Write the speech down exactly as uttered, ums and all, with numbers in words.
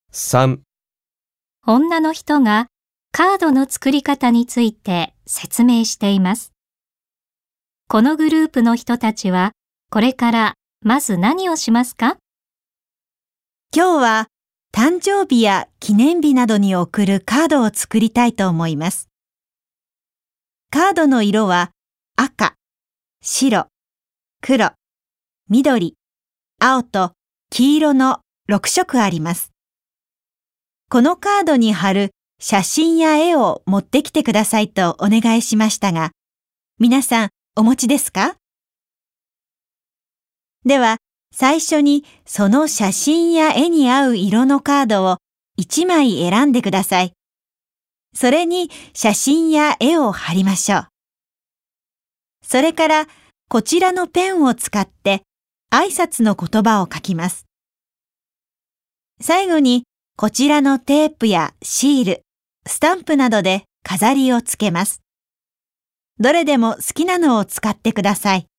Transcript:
さん、 女の人がカードの作り方について説明しています。このグループの人たちはこれからまず何をしますか？ 今日は誕生日や記念日などに送るカードを作りたいと思います。カードの色は赤、白、黒、緑、青と黄色のろくしょくあります。このカードに貼る写真や絵を持ってきてくださいとお願いしましたが、皆さんお持ちですか？では、最初にその写真や絵に合う色のカードをいちまい選んでください。それに写真や絵を貼りましょう。それからこちらのペンを使って挨拶の言葉を書きます。最後にこちらのテープやシール、スタンプなどで飾りをつけます。どれでも好きなのを使ってください。